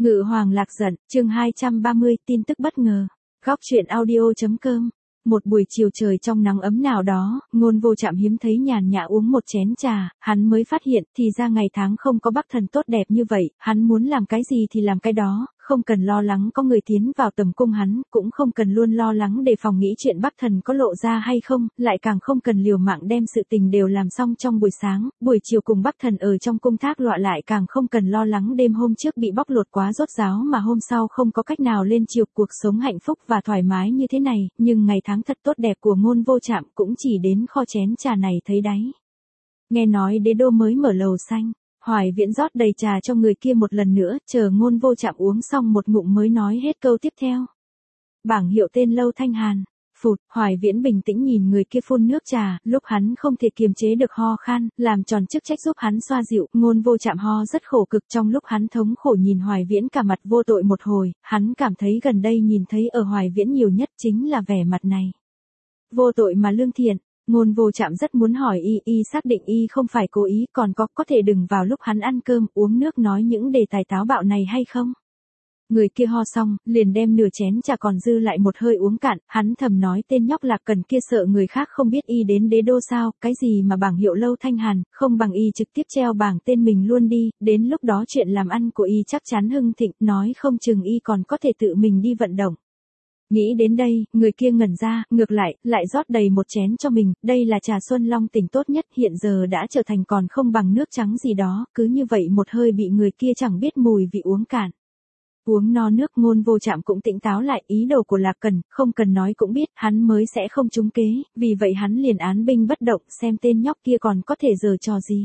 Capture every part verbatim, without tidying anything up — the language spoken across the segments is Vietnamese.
Ngự hoàng lạc giận, chương hai trăm ba mươi, tin tức bất ngờ. Góc truyện audio.com. Một buổi chiều trời trong nắng ấm nào đó, Ngôn Vô Trạm hiếm thấy nhàn nhã uống một chén trà, hắn mới phát hiện thì ra ngày tháng không có Bắc Thần tốt đẹp như vậy, hắn muốn làm cái gì thì làm cái đó, không cần lo lắng có người tiến vào tầm cung hắn, cũng không cần luôn lo lắng để phòng nghĩ chuyện Bắc Thần có lộ ra hay không, lại càng không cần liều mạng đem sự tình đều làm xong trong buổi sáng, buổi chiều cùng Bắc Thần ở trong cung thác loạ lại càng không cần lo lắng đêm hôm trước bị bóc lột quá rốt ráo mà hôm sau không có cách nào lên chiều cuộc sống hạnh phúc và thoải mái như thế này, nhưng ngày tháng thật tốt đẹp của Ngôn Vô Trạm cũng chỉ đến kho chén trà này thấy đáy. Nghe nói đế đô mới mở lầu xanh. Hoài Viễn rót đầy trà cho người kia một lần nữa, chờ Ngôn Vô Trạm uống xong một ngụm mới nói hết câu tiếp theo. Bảng hiệu tên Lâu Thanh Hàn. Phụt, Hoài Viễn bình tĩnh nhìn người kia phun nước trà, lúc hắn không thể kiềm chế được ho khan, làm tròn chức trách giúp hắn xoa dịu, Ngôn Vô Trạm ho rất khổ cực trong lúc hắn thống khổ nhìn Hoài Viễn cả mặt vô tội một hồi, hắn cảm thấy gần đây nhìn thấy ở Hoài Viễn nhiều nhất chính là vẻ mặt này. Vô tội mà lương thiện. Ngôn Vô Trạm rất muốn hỏi y, y xác định y không phải cố ý, còn có, có thể đừng vào lúc hắn ăn cơm, uống nước nói những đề tài táo bạo này hay không? Người kia ho xong, liền đem nửa chén trà còn dư lại một hơi uống cạn, hắn thầm nói tên nhóc Lạc Cần kia sợ người khác không biết y đến đế đô sao, cái gì mà bảng hiệu Lâu Thanh Hàn, không bằng y trực tiếp treo bảng tên mình luôn đi, đến lúc đó chuyện làm ăn của y chắc chắn hưng thịnh, nói không chừng y còn có thể tự mình đi vận động. Nghĩ đến đây, người kia ngẩn ra, ngược lại, lại rót đầy một chén cho mình, đây là trà Xuân Long tỉnh tốt nhất hiện giờ đã trở thành còn không bằng nước trắng gì đó, cứ như vậy một hơi bị người kia chẳng biết mùi vị uống cạn. Uống no nước Ngôn Vô Trạm cũng tỉnh táo lại, ý đồ của Lạc Cần, không cần nói cũng biết, hắn mới sẽ không trúng kế, vì vậy hắn liền án binh bất động xem tên nhóc kia còn có thể giở trò gì.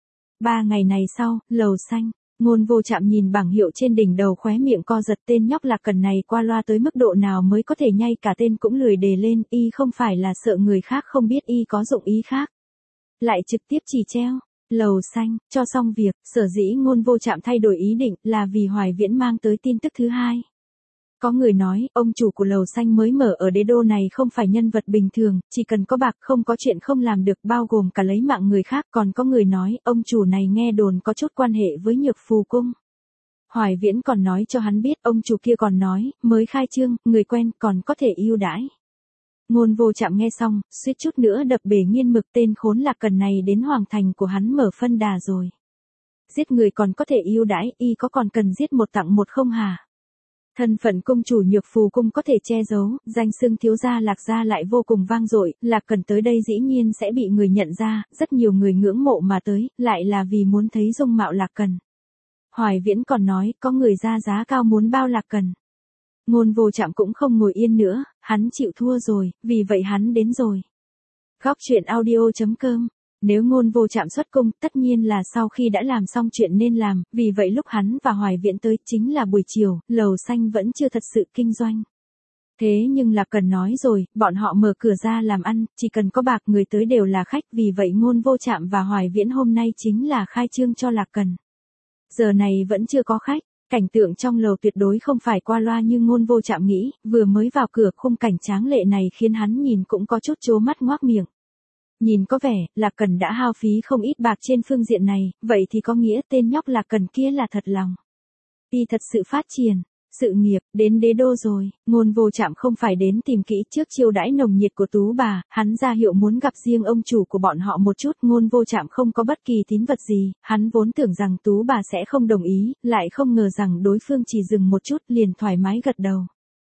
Ba ngày này sau, lầu xanh. Ngôn Vô Trạm nhìn bảng hiệu trên đỉnh đầu khóe miệng co giật tên nhóc Lạc Cần này qua loa tới mức độ nào mới có thể nhay cả tên cũng lười đề lên, y không phải là sợ người khác không biết y có dụng ý khác. Lại trực tiếp chỉ treo, lầu xanh, cho xong việc, sở dĩ Ngôn Vô Trạm thay đổi ý định là vì Hoài Viễn mang tới tin tức thứ hai. Có người nói, ông chủ của lầu xanh mới mở ở đế đô này không phải nhân vật bình thường, chỉ cần có bạc không có chuyện không làm được bao gồm cả lấy mạng người khác. Còn có người nói, ông chủ này nghe đồn có chút quan hệ với Nhược Phù Cung. Hoài Viễn còn nói cho hắn biết, ông chủ kia còn nói, mới khai trương, người quen còn có thể ưu đãi. Ngôn Vô Trạm nghe xong, suýt chút nữa đập bể nghiên mực, tên khốn Lạc Cần này đến hoàng thành của hắn mở phân đà rồi. Giết người còn có thể ưu đãi, y có còn cần giết một tặng một không hả? Thân phận cung chủ Nhược Phù Cung có thể che giấu, danh xưng thiếu gia Lạc gia lại vô cùng vang dội, Lạc Cần tới đây dĩ nhiên sẽ bị người nhận ra, rất nhiều người ngưỡng mộ mà tới, lại là vì muốn thấy dung mạo Lạc Cần. Hoài Viễn còn nói, có người ra giá cao muốn bao Lạc Cần. Ngôn Vô Trạm cũng không ngồi yên nữa, hắn chịu thua rồi, vì vậy hắn đến rồi. Góc truyện audio.com. Nếu Ngôn Vô Trạm xuất cung, tất nhiên là sau khi đã làm xong chuyện nên làm, vì vậy lúc hắn và Hoài Viễn tới chính là buổi chiều, lầu xanh vẫn chưa thật sự kinh doanh. Thế nhưng Lạc Cần nói rồi, bọn họ mở cửa ra làm ăn, chỉ cần có bạc người tới đều là khách, vì vậy Ngôn Vô Trạm và Hoài Viễn hôm nay chính là khai trương cho Lạc Cần. Giờ này vẫn chưa có khách. Cảnh tượng trong lầu tuyệt đối không phải qua loa như Ngôn Vô Trạm nghĩ, vừa mới vào cửa khung cảnh tráng lệ này khiến hắn nhìn cũng có chút trố mắt ngoác miệng. Nhìn có vẻ, Lạc Cần đã hao phí không ít bạc trên phương diện này, vậy thì có nghĩa tên nhóc Lạc Cần kia là thật lòng. Y thật sự phát triển, sự nghiệp, đến đế đô rồi, Ngôn Vô Trạm không phải đến tìm kỹ trước chiêu đãi nồng nhiệt của Tú bà, hắn ra hiệu muốn gặp riêng ông chủ của bọn họ một chút, Ngôn Vô Trạm không có bất kỳ tín vật gì, hắn vốn tưởng rằng Tú bà sẽ không đồng ý, lại không ngờ rằng đối phương chỉ dừng một chút liền thoải mái gật đầu.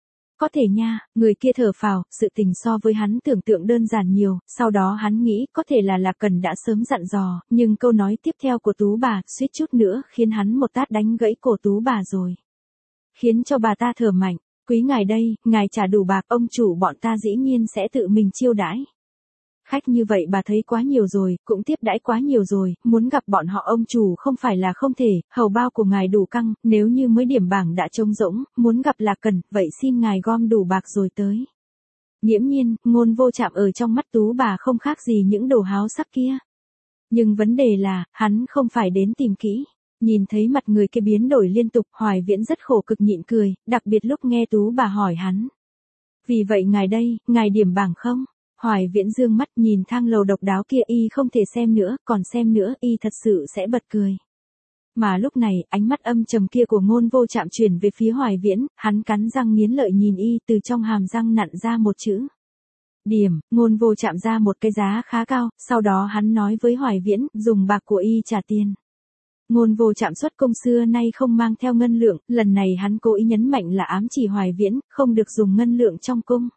Có thể nha, người kia thở phào, sự tình so với hắn tưởng tượng đơn giản nhiều, sau đó hắn nghĩ có thể là Lạc Cần đã sớm dặn dò, nhưng câu nói tiếp theo của Tú bà suýt chút nữa khiến hắn một tát đánh gãy cổ Tú bà rồi. Khiến cho bà ta thở mạnh, quý ngài đây, ngài trả đủ bạc, ông chủ bọn ta dĩ nhiên sẽ tự mình chiêu đãi. Khách như vậy bà thấy quá nhiều rồi, cũng tiếp đãi quá nhiều rồi, muốn gặp bọn họ ông chủ không phải là không thể, hầu bao của ngài đủ căng, nếu như mới điểm bảng đã trống rỗng, muốn gặp Lạc Cần, vậy xin ngài gom đủ bạc rồi tới. Nghiễm nhiên, Ngôn Vô Trạm ở trong mắt Tú bà không khác gì những đồ háo sắc kia. Nhưng vấn đề là, hắn không phải đến tìm kỹ. Nhìn thấy mặt người kia biến đổi liên tục, Hoài Viễn rất khổ cực nhịn cười, đặc biệt lúc nghe Tú bà hỏi hắn. Vì vậy ngài đây, ngài điểm bảng không? Hoài Viễn dương mắt nhìn thang lầu độc đáo kia, y không thể xem nữa, còn xem nữa y thật sự sẽ bật cười. mà lúc này, ánh mắt âm trầm kia của Ngôn Vô Trạm chuyển về phía Hoài Viễn, hắn cắn răng nghiến lợi nhìn y, từ trong hàm răng nặn ra một chữ. Điểm, Ngôn Vô Trạm ra một cái giá khá cao, sau đó hắn nói với Hoài Viễn, dùng bạc của y trả tiền. Ngôn Vô Trạm xuất cung xưa nay không mang theo ngân lượng, lần này hắn cố ý nhấn mạnh là ám chỉ Hoài Viễn, không được dùng ngân lượng trong cung.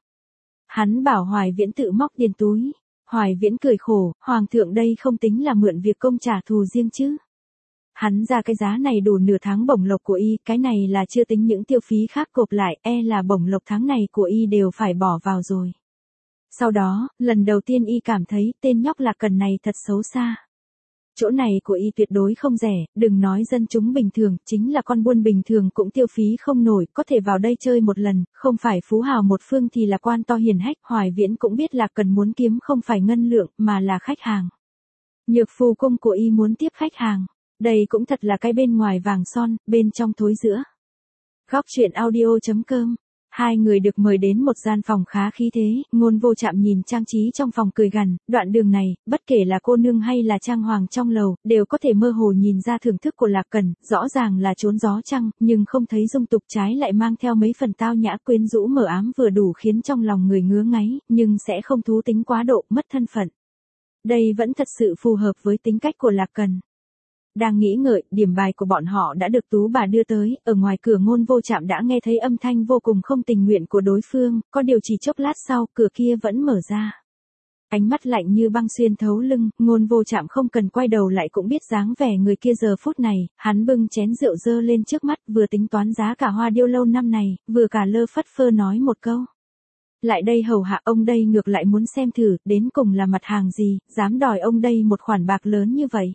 Hắn bảo Hoài Viễn tự móc tiền túi. Hoài Viễn cười khổ, Hoàng thượng đây không tính là mượn việc công trả thù riêng chứ. Hắn ra cái giá này đủ nửa tháng bổng lộc của y, cái này là chưa tính những tiêu phí khác gộp lại, e là bổng lộc tháng này của y đều phải bỏ vào rồi. Sau đó, lần đầu tiên y cảm thấy tên nhóc Lạc Cần này thật xấu xa. Chỗ này của y tuyệt đối không rẻ, đừng nói dân chúng bình thường, chính là con buôn bình thường cũng tiêu phí không nổi, có thể vào đây chơi một lần, không phải phú hào một phương thì là quan to hiền hách. Hoài Viễn cũng biết Lạc Cần muốn kiếm không phải ngân lượng, mà là khách hàng. Nhược phù cung của y muốn tiếp khách hàng. Đây cũng thật là cái bên ngoài vàng son, bên trong thối giữa. Góc truyện audio chấm com. Hai người được mời đến một gian phòng khá khí thế, Ngôn Vô Trạm nhìn trang trí trong phòng cười gằn, đoạn đường này, bất kể là cô nương hay là trang hoàng trong lầu, đều có thể mơ hồ nhìn ra thưởng thức của Lạc Cần, rõ ràng là trốn gió trăng, nhưng không thấy dung tục, trái lại mang theo mấy phần tao nhã quyến rũ mờ ám vừa đủ khiến trong lòng người ngứa ngáy, nhưng sẽ không thú tính quá độ, mất thân phận. Đây vẫn thật sự phù hợp với tính cách của Lạc Cần. Đang nghĩ ngợi, điểm bài của bọn họ đã được Tú bà đưa tới, ở ngoài cửa Ngôn Vô Trạm đã nghe thấy âm thanh vô cùng không tình nguyện của đối phương, có điều chỉ chốc lát sau, cửa kia vẫn mở ra. Ánh mắt lạnh như băng xuyên thấu lưng, Ngôn Vô Trạm không cần quay đầu lại cũng biết dáng vẻ người kia giờ phút này, hắn bưng chén rượu dơ lên trước mắt, vừa tính toán giá cả hoa điêu lâu năm này, vừa cả lơ phất phơ nói một câu. Lại đây hầu hạ ông đây ngược lại muốn xem thử, đến cùng là mặt hàng gì, dám đòi ông đây một khoản bạc lớn như vậy.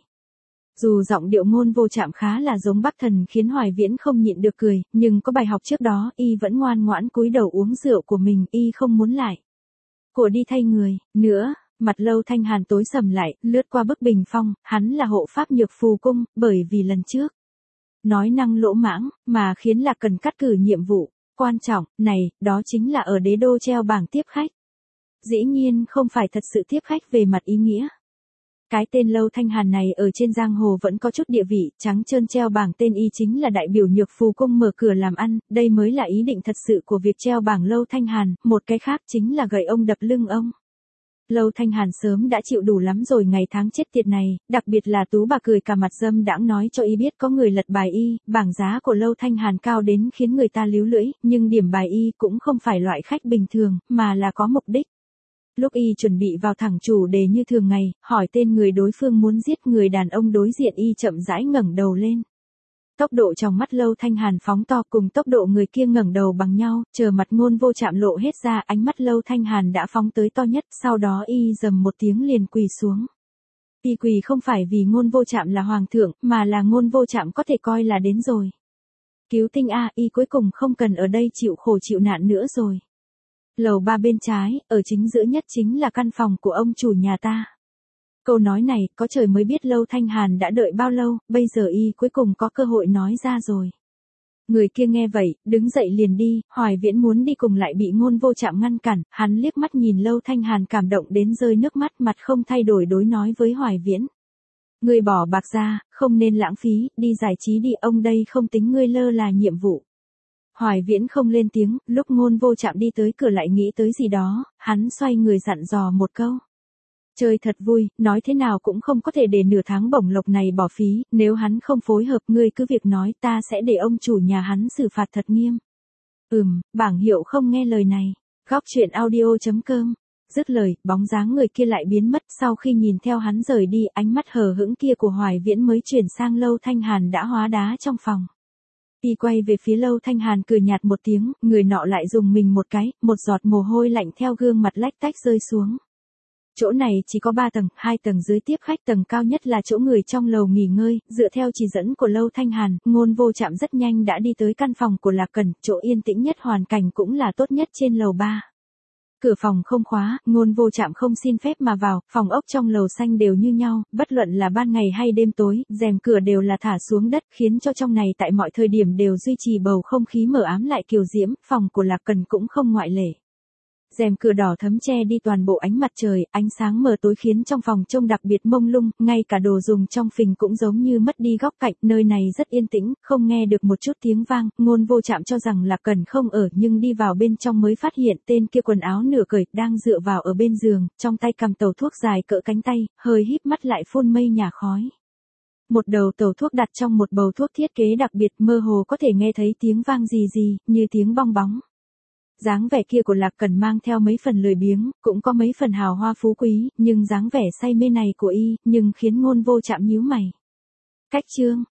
Dù giọng điệu Ngôn Vô Trạm khá là giống Bắc Thần khiến Hoài Viễn không nhịn được cười, nhưng có bài học trước đó, y vẫn ngoan ngoãn cúi đầu uống rượu của mình, y không muốn lại. Của đi thay người, nữa, mặt Lâu Thanh Hàn tối sầm lại, lướt qua bức bình phong, hắn là hộ pháp Nhược phù cung, bởi vì lần trước. Nói năng lỗ mãng, mà khiến Lạc Cần cắt cử nhiệm vụ, quan trọng, này, đó chính là ở đế đô treo bảng tiếp khách. Dĩ nhiên không phải thật sự tiếp khách về mặt ý nghĩa. Cái tên Lâu Thanh Hàn này ở trên giang hồ vẫn có chút địa vị, trắng trơn treo bảng tên y chính là đại biểu Nhược phù cung mở cửa làm ăn, đây mới là ý định thật sự của việc treo bảng Lâu Thanh Hàn, một cái khác chính là gậy ông đập lưng ông. Lâu Thanh Hàn sớm đã chịu đủ lắm rồi ngày tháng chết tiệt này, đặc biệt là Tú bà cười cả mặt dâm đãng nói cho y biết có người lật bài y, bảng giá của Lâu Thanh Hàn cao đến khiến người ta líu lưỡi, nhưng điểm bài y cũng không phải loại khách bình thường, mà là có mục đích. Lúc y chuẩn bị vào thẳng chủ đề như thường ngày, hỏi tên người đối phương muốn giết người đàn ông đối diện y chậm rãi ngẩng đầu lên. Tốc độ trong mắt Lâu Thanh Hàn phóng to cùng tốc độ người kia ngẩng đầu bằng nhau, chờ mặt Ngôn Vô Trạm lộ hết ra, ánh mắt Lâu Thanh Hàn đã phóng tới to nhất, sau đó y dầm một tiếng liền quỳ xuống. Y quỳ không phải vì Ngôn Vô Trạm là hoàng thượng, mà là Ngôn Vô Trạm có thể coi là đến rồi. Cứu tinh a, y cuối cùng không cần ở đây chịu khổ chịu nạn nữa rồi. Lầu ba bên trái, ở chính giữa nhất chính là căn phòng của ông chủ nhà ta. Câu nói này, có trời mới biết Lâu Thanh Hàn đã đợi bao lâu, bây giờ y cuối cùng có cơ hội nói ra rồi. Người kia nghe vậy, đứng dậy liền đi, Hoài Viễn muốn đi cùng lại bị Ngôn Vô Trạm ngăn cản, hắn liếc mắt nhìn Lâu Thanh Hàn cảm động đến rơi nước mắt, mặt không thay đổi đối nói với Hoài Viễn. Ngươi bỏ bạc ra, không nên lãng phí, đi giải trí đi, ông đây không tính ngươi lơ là nhiệm vụ. Hoài Viễn không lên tiếng, lúc Ngôn Vô Trạm đi tới cửa lại nghĩ tới gì đó, hắn xoay người dặn dò một câu. Chơi thật vui, nói thế nào cũng không có thể để nửa tháng bổng lộc này bỏ phí, nếu hắn không phối hợp ngươi cứ việc nói, ta sẽ để ông chủ nhà hắn xử phạt thật nghiêm. Ừm, bảng hiệu không nghe lời này. Góc truyện audio chấm com. Dứt lời, bóng dáng người kia lại biến mất, sau khi nhìn theo hắn rời đi, ánh mắt hờ hững kia của Hoài Viễn mới chuyển sang Lâu Thanh Hàn đã hóa đá trong phòng. Y quay về phía Lâu Thanh Hàn cười nhạt một tiếng, người nọ lại dùng mình một cái, một giọt mồ hôi lạnh theo gương mặt lách tách rơi xuống. Chỗ này chỉ có ba tầng, hai tầng dưới tiếp khách, tầng cao nhất là chỗ người trong lầu nghỉ ngơi, dựa theo chỉ dẫn của Lâu Thanh Hàn, Ngôn Vô Trạm rất nhanh đã đi tới căn phòng của Lạc Cần, chỗ yên tĩnh nhất, hoàn cảnh cũng là tốt nhất trên lầu ba. Cửa phòng không khóa, Ngôn Vô Trạm không xin phép mà vào, phòng ốc trong lầu xanh đều như nhau, bất luận là ban ngày hay đêm tối, rèm cửa đều là thả xuống đất, khiến cho trong này tại mọi thời điểm đều duy trì bầu không khí mờ ám lại kiều diễm, phòng của Lạc Cần cũng không ngoại lệ. Rèm cửa đỏ thấm che đi toàn bộ ánh mặt trời, ánh sáng mờ tối khiến trong phòng trông đặc biệt mông lung, ngay cả đồ dùng trong phình cũng giống như mất đi góc cạnh, nơi này rất yên tĩnh, không nghe được một chút tiếng vang, Ngôn Vô Trạm cho rằng Lạc Cẩn không ở nhưng đi vào bên trong mới phát hiện tên kia quần áo nửa cởi, đang dựa vào ở bên giường, trong tay cầm tàu thuốc dài cỡ cánh tay, hơi híp mắt lại phun mây nhà khói. Một đầu tàu thuốc đặt trong một bầu thuốc thiết kế đặc biệt, mơ hồ có thể nghe thấy tiếng vang gì gì, như tiếng bong bóng. Dáng vẻ kia của Lạc Cẩn mang theo mấy phần lười biếng, cũng có mấy phần hào hoa phú quý, nhưng dáng vẻ say mê này của y, nhưng khiến Ngôn Vô Trạm nhíu mày. Cách chương